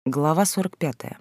Глава 45.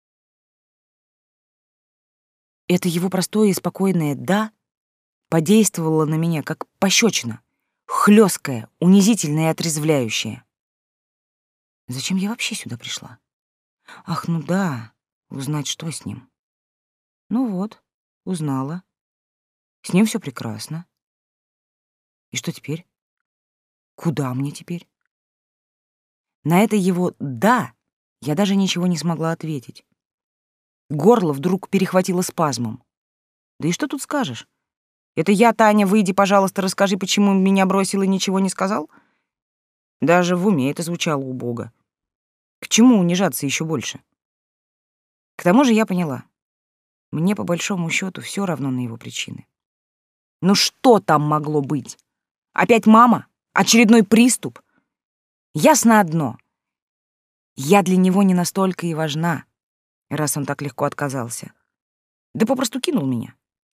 Это его простое и спокойное «да» подействовало на меня как пощечина, хлёсткая, унизительная и отрезвляющая. Зачем я вообще сюда пришла? Ах, ну да, узнать, что с ним. Ну вот, узнала. С ним все прекрасно. И что теперь? Куда мне теперь? На это его «да» я даже ничего не смогла ответить. Горло вдруг перехватило спазмом. Да и что тут скажешь? Это я, Таня, выйди, пожалуйста, расскажи, почему меня бросил и ничего не сказал? Даже в уме это звучало убого. К чему унижаться еще больше? К тому же я поняла. Мне, по большому счету, все равно на его причины. Ну что там могло быть? Опять мама? Очередной приступ? Ясно одно. Я для него не настолько и важна, раз он так легко отказался. Да попросту кинул меня.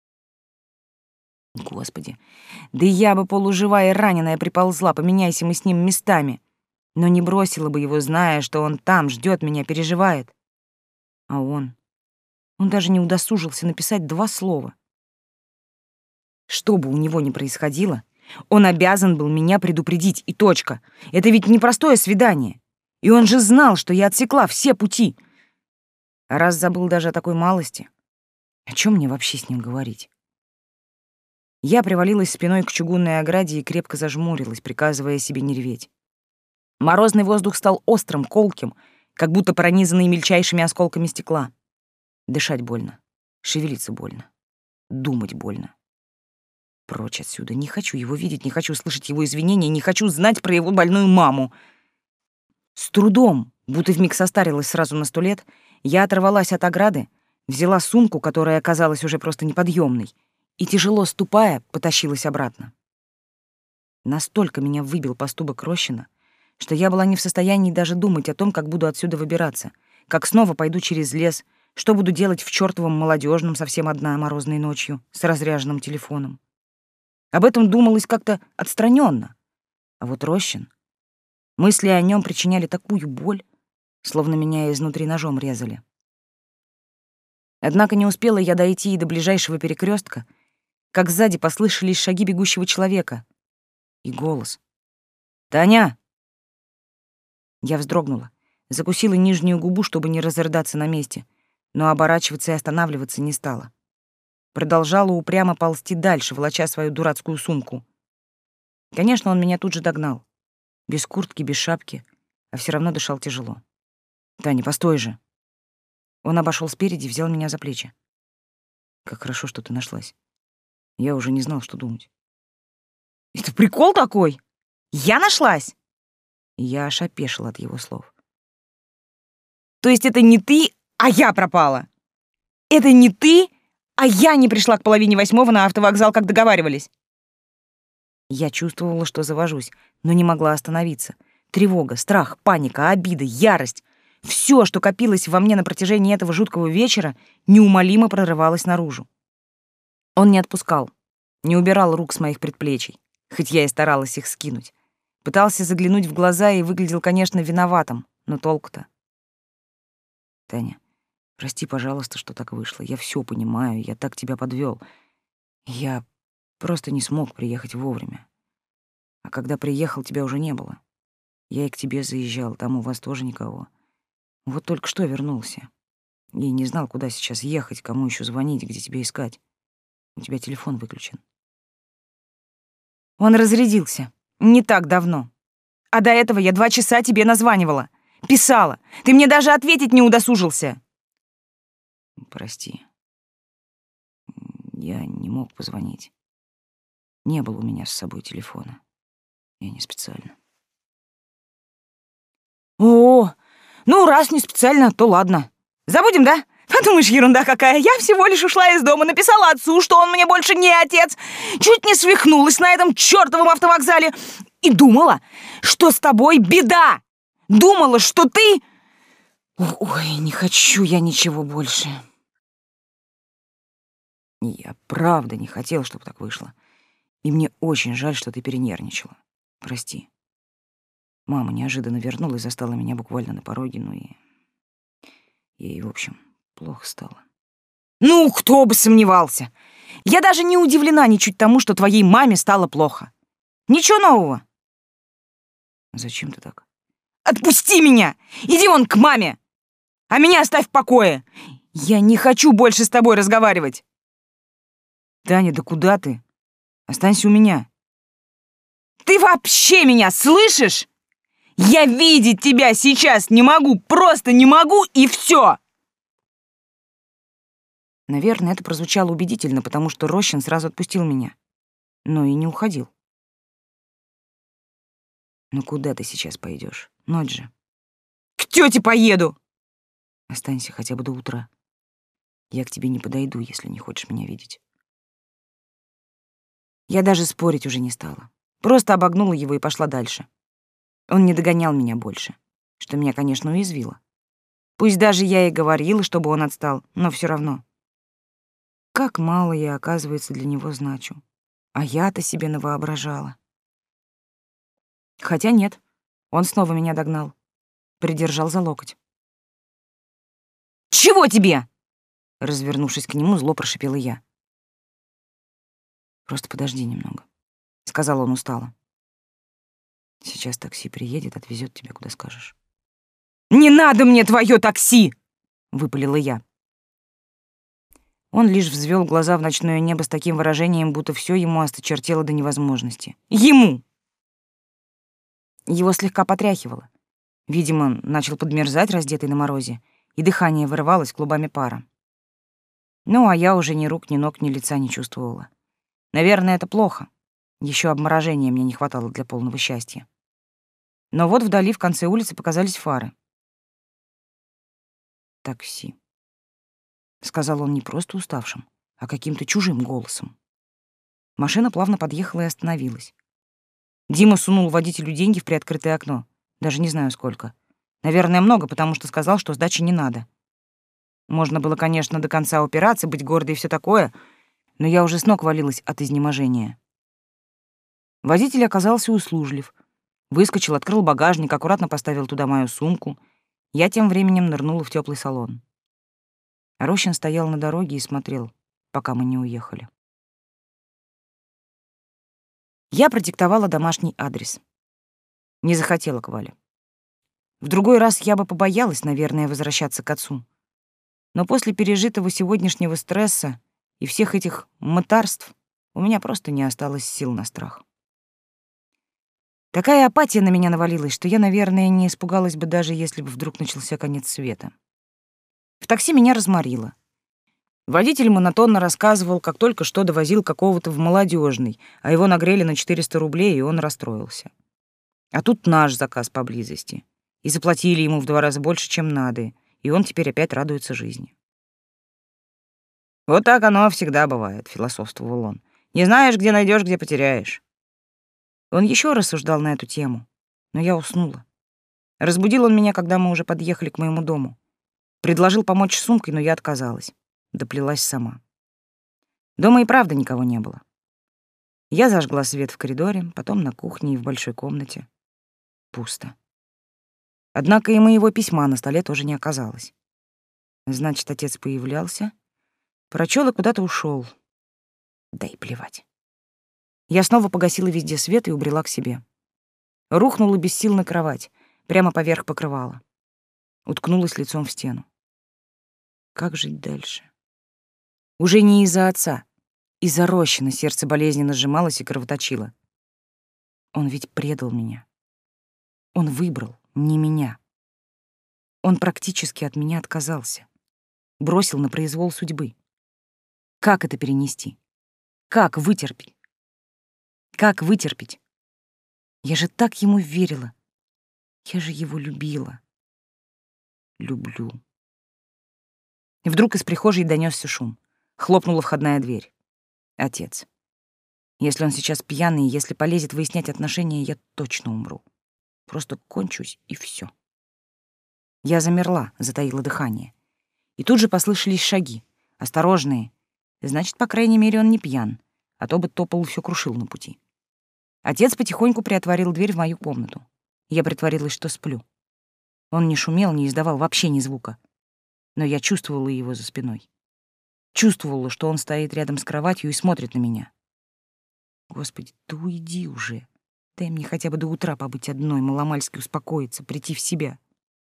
Господи, да я бы полуживая и раненая приползла, поменяйся мы с ним местами. Но не бросила бы его, зная, что он там ждет меня, переживает. А он даже не удосужился написать 2 слова. Что бы у него ни происходило, он обязан был меня предупредить, и точка. Это ведь непростое свидание. И он же знал, что я отсекла все пути. А раз забыл даже о такой малости, о чем мне вообще с ним говорить? Я привалилась спиной к чугунной ограде и крепко зажмурилась, приказывая себе не реветь. Морозный воздух стал острым, колким, как будто пронизанный мельчайшими осколками стекла. Дышать больно, шевелиться больно, думать больно. Прочь отсюда. Не хочу его видеть, не хочу слышать его извинения, не хочу знать про его больную маму. С трудом, будто вмиг состарилась сразу на 100 лет, я оторвалась от ограды, взяла сумку, которая оказалась уже просто неподъемной, и, тяжело ступая, потащилась обратно. Настолько меня выбил поступок Рощина, что я была не в состоянии даже думать о том, как буду отсюда выбираться, как снова пойду через лес, что буду делать в чёртовом молодежном совсем одна морозной ночью с разряженным телефоном. Об этом думалось как-то отстраненно. А вот Рощин, мысли о нем причиняли такую боль, словно меня изнутри ножом резали. Однако не успела я дойти и до ближайшего перекрестка, как сзади послышались шаги бегущего человека и голос. «Таня!» Я вздрогнула, закусила нижнюю губу, чтобы не разрыдаться на месте, но оборачиваться и останавливаться не стала. Продолжала упрямо ползти дальше, волоча свою дурацкую сумку. Конечно, он меня тут же догнал. Без куртки, без шапки, а все равно дышал тяжело. «Таня, постой же!» Он обошел спереди и взял меня за плечи. «Как хорошо, что ты нашлась. Я уже не знал, что думать». «Это прикол такой? Я нашлась?» Я аж опешила от его слов. «То есть это не ты, а я пропала? Это не ты, а я не пришла к 7:30 на автовокзал, как договаривались?» Я чувствовала, что завожусь, но не могла остановиться. Тревога, страх, паника, обида, ярость — все, что копилось во мне на протяжении этого жуткого вечера, неумолимо прорывалось наружу. Он не отпускал, не убирал рук с моих предплечий, хоть я и старалась их скинуть. Пытался заглянуть в глаза и выглядел, конечно, виноватым, но толку-то? «Таня, прости, пожалуйста, что так вышло. Я все понимаю, я так тебя подвел. Я просто не смог приехать вовремя. А когда приехал, тебя уже не было. Я и к тебе заезжал, там у вас тоже никого. Вот только что вернулся. И не знал, куда сейчас ехать, кому еще звонить, где тебя искать. У тебя телефон выключен». Он разрядился. Не так давно. А до этого я 2 часа тебе названивала. Писала. Ты мне даже ответить не удосужился. Прости. Я не мог позвонить. Не было у меня с собой телефона. Я не специально. О, ну раз не специально, то ладно. Забудем, да? Подумаешь, ерунда какая. Я всего лишь ушла из дома, написала отцу, что он мне больше не отец. Чуть не свихнулась на этом чёртовом автовокзале. И думала, что с тобой беда. Думала, что ты... Ой, не хочу я ничего больше. Я правда не хотел, чтобы так вышло. И мне очень жаль, что ты перенервничала. Прости. Мама неожиданно вернулась, застала меня буквально на пороге, ну и... Ей, в общем, плохо стало. Ну, кто бы сомневался. Я даже не удивлена ничуть тому, что твоей маме стало плохо. Ничего нового. Зачем ты так? Отпусти меня! Иди вон к маме! А меня оставь в покое! Я не хочу больше с тобой разговаривать. Таня, да куда ты? Останься у меня. Ты вообще меня слышишь? Я видеть тебя сейчас не могу, просто не могу, и все. Наверное, это прозвучало убедительно, потому что Рощин сразу отпустил меня. Но и не уходил. Ну куда ты сейчас пойдешь? Ночь же. К тете поеду. Останься хотя бы до утра. Я к тебе не подойду, если не хочешь меня видеть. Я даже спорить уже не стала. Просто обогнула его и пошла дальше. Он не догонял меня больше, что меня, конечно, уязвило. Пусть даже я и говорила, чтобы он отстал, но все равно. Как мало я, оказывается, для него значу. А я-то себе навоображала. Хотя нет, он снова меня догнал. Придержал за локоть. Чего тебе? Развернувшись к нему, зло прошипела я. «Просто подожди немного», — сказал он устало. «Сейчас такси приедет, отвезет тебя, куда скажешь». Не надо мне твое такси! Выпалила я. Он лишь взвел глаза в ночное небо с таким выражением, будто все ему осточертело до невозможности. Ему! Его слегка потряхивало. Видимо, начал подмерзать, раздетый на морозе, и дыхание вырывалось клубами пара. Ну, а я уже ни рук, ни ног, ни лица не чувствовала. Наверное, это плохо. Еще обморожения мне не хватало для полного счастья. Но вот вдали в конце улицы показались фары. «Такси», — сказал он не просто уставшим, а каким-то чужим голосом. Машина плавно подъехала и остановилась. Дима сунул водителю деньги в приоткрытое окно. Даже не знаю, сколько. Наверное, много, потому что сказал, что сдачи не надо. Можно было, конечно, до конца упираться, быть гордой и все такое, но я уже с ног валилась от изнеможения. Водитель оказался услужлив. Выскочил, открыл багажник, аккуратно поставил туда мою сумку. Я тем временем нырнула в теплый салон. Рощин стоял на дороге и смотрел, пока мы не уехали. Я продиктовала домашний адрес. Не захотела к Вале. В другой раз я бы побоялась, наверное, возвращаться к отцу. Но после пережитого сегодняшнего стресса и всех этих мытарств у меня просто не осталось сил на страх. Такая апатия на меня навалилась, что я, наверное, не испугалась бы, даже если бы вдруг начался конец света. В такси меня разморило. Водитель монотонно рассказывал, как только что довозил какого-то в Молодежный, а его нагрели на 400 рублей, и он расстроился. А тут наш заказ поблизости. И заплатили ему в 2 раза больше, чем надо, и он теперь опять радуется жизни. «Вот так оно всегда бывает», — философствовал он. «Не знаешь, где найдешь, где потеряешь». Он еще рассуждал на эту тему, но я уснула. Разбудил он меня, когда мы уже подъехали к моему дому. Предложил помочь с сумкой, но я отказалась. Доплелась сама. Дома и правда никого не было. Я зажгла свет в коридоре, потом на кухне и в большой комнате. Пусто. Однако и моего письма на столе тоже не оказалось. Значит, отец появлялся, прочел и куда-то ушел. Да и плевать. Я снова погасила везде свет и убрела к себе. Рухнула без сил на кровать, прямо поверх покрывала. Уткнулась лицом в стену. Как жить дальше? Уже не из-за отца. Из-за Рощина сердце болезненно сжималось и кровоточило. Он ведь предал меня. Он выбрал не меня. Он практически от меня отказался. Бросил на произвол судьбы. Как это перенести? Как вытерпеть? Как вытерпеть? Я же так ему верила. Я же его любила. Люблю. И вдруг из прихожей донёсся шум. Хлопнула входная дверь. Отец. Если он сейчас пьяный, если полезет выяснять отношения, я точно умру. Просто кончусь, и всё. Я замерла, затаила дыхание. И тут же послышались шаги. Осторожные. Значит, по крайней мере, он не пьян, а то бы топал и всё крушил на пути. Отец потихоньку приотворил дверь в мою комнату. Я притворилась, что сплю. Он не шумел, не издавал вообще ни звука. но я чувствовала его за спиной. Чувствовала, что он стоит рядом с кроватью и смотрит на меня. Господи, да уйди уже. Дай мне хотя бы до утра побыть одной, маломальски успокоиться, прийти в себя.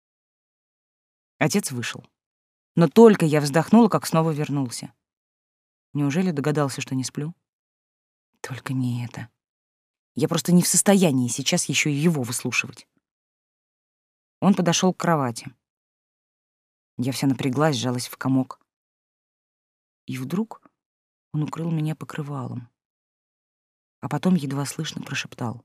Отец вышел. Но только я вздохнула, как снова вернулся. Неужели догадался, что не сплю? Только не это. Я просто не в состоянии сейчас еще и его выслушивать. Он подошел к кровати. Я вся напряглась, сжалась в комок. И вдруг он укрыл меня покрывалом, а потом едва слышно прошептал: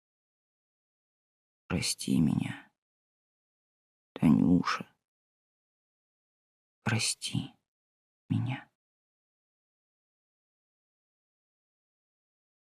«Прости меня, Танюша, прости меня».